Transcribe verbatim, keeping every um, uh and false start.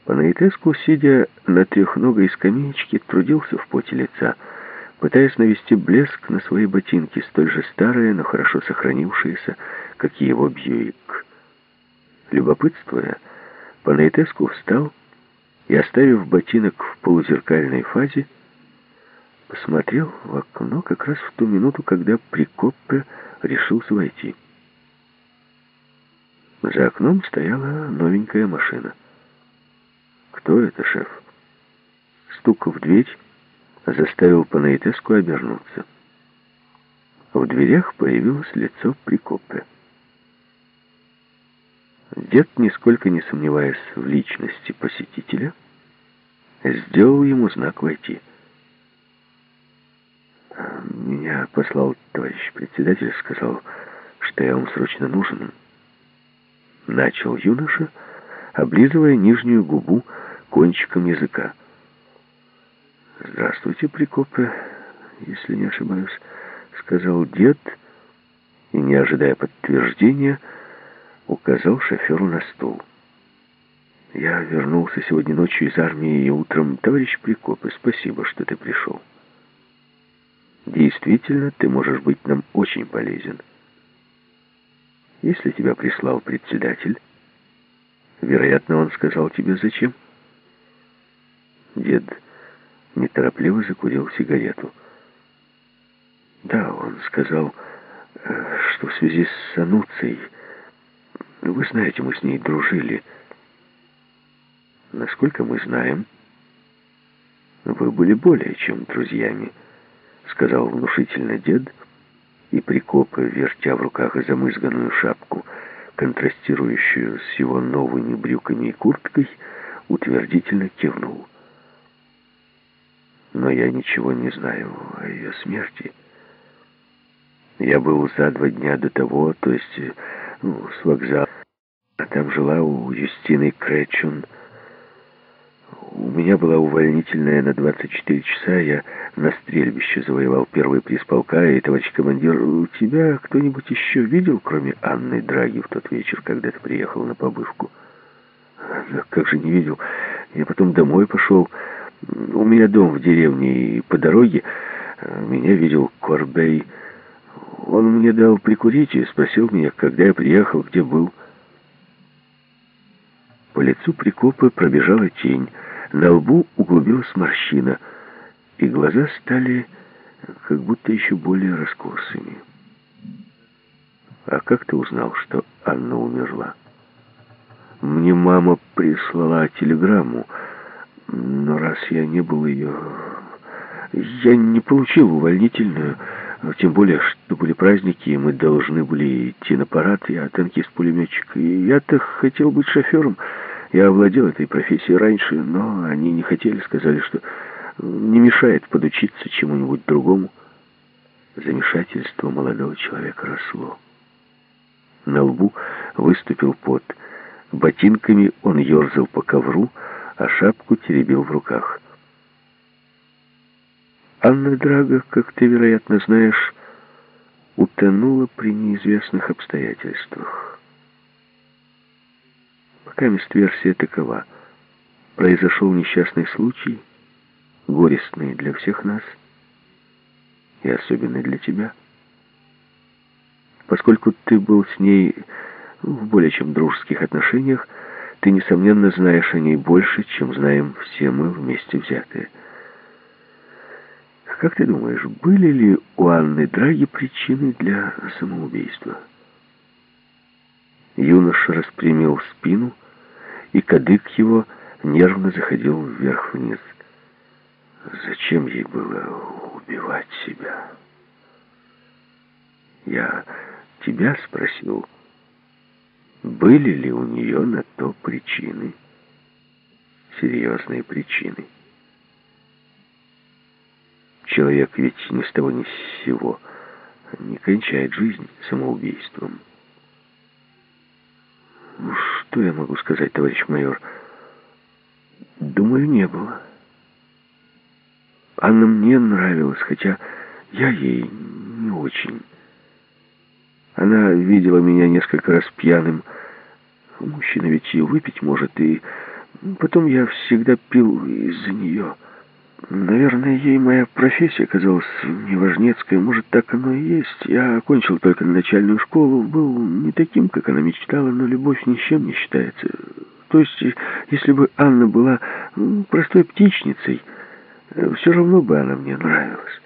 Панаитеску, сидя на трехногой скамеечке, трудился в поте лица, пытаясь навести блеск на свои ботинки, столь же старые, но хорошо сохранившиеся, как и его Бьюик. Любопытствуя, Панаитеску встал и, оставив ботинок в полузеркальной фазе, посмотрел в окно как раз в ту минуту, когда Прикоппе решился войти. За окном стояла новенькая машина. «Кто это, шеф?» Стук в дверь заставил Панаитеску обернуться. В дверях появилось лицо Прикоппе. Дед, нисколько не сомневаясь в личности посетителя, сделал ему знак войти. «Меня послал товарищ председатель, сказал, что я вам срочно нужен». Начал юноша, облизывая нижнюю губу кончиком языка. «Здравствуйте, Прикоппе, если не ошибаюсь», — сказал дед, и, не ожидая подтверждения, указал шоферу на стул. «Я вернулся сегодня ночью из армии и утром. Товарищ Прикоппе, спасибо, что ты пришел. Действительно, ты можешь быть нам очень полезен. Если тебя прислал председатель, вероятно, он сказал тебе зачем». Дед неторопливо закурил сигарету. «Да, он сказал, что в связи с Сануцей, вы знаете, мы с ней дружили. Насколько мы знаем, вы были более чем друзьями», — сказал внушительно дед, и Прикоппе, вертя в руках замызганную шапку, контрастирующую с его новыми брюками и курткой, утвердительно кивнул. «Но я ничего не знаю о ее смерти. Я был за два дня до того, то есть, ну, с вокзала. А там жила у Юстины Кречун. У меня была увольнительная на двадцать четыре часа. Я на стрельбище завоевал первый приз полка. И, товарищ командир, тебя кто-нибудь еще видел, кроме Анны Драги, в тот вечер, когда ты приехал на побывку?» «Да как же не видел? Я потом домой пошел. У меня дом в деревне, и по дороге меня видел Корбей. Он мне дал прикурить и спросил меня, когда я приехал, где был». По лицу Прикоппе пробежала тень, на лбу углубилась морщина, и глаза стали как будто еще более раскосыми. «А как ты узнал, что Анна умерла?» «Мне мама прислала телеграмму, но раз я не был ее... Я не получил увольнительную, тем более, что были праздники, и мы должны были идти на парад. Я танкист-пулеметчик, и я-то хотел быть шофером. Я овладел этой профессией раньше, но они не хотели, сказали, что не мешает подучиться чему-нибудь другому». Замешательство молодого человека росло. На лбу выступил пот. Ботинками он ерзал по ковру, а шапку теребил в руках. Анна Драга, как ты, вероятно, знаешь, утонула при неизвестных обстоятельствах. Пока мест версия такова. Произошел несчастный случай, горестный для всех нас, и особенно для тебя. Поскольку ты был с ней в более чем дружеских отношениях, ты, несомненно, знаешь о ней больше, чем знаем все мы вместе взятые. Как ты думаешь, были ли у Анны Драги причины для самоубийства?» Юноша распрямил спину, и кадык его нервно заходил вверх-вниз. «Зачем ей было убивать себя?» «Я тебя спросил, были ли у нее на то причины, серьезные причины. Человек ведь ни с того ни с сего не кончает жизнь самоубийством». «Что я могу сказать, товарищ майор? Думаю, не было. Анна мне нравилась, хотя я ей не очень. Она видела меня несколько раз пьяным. Мужчина ведь и выпить может, и Потом я всегда пил из-за нее. Наверное, ей моя профессия казалась неважнецкой. Может, так оно и есть. Я окончил только начальную школу, был не таким, как она мечтала, но любовь ни с чем не считается. То есть, если бы Анна была простой птичницей, все равно бы она мне нравилась.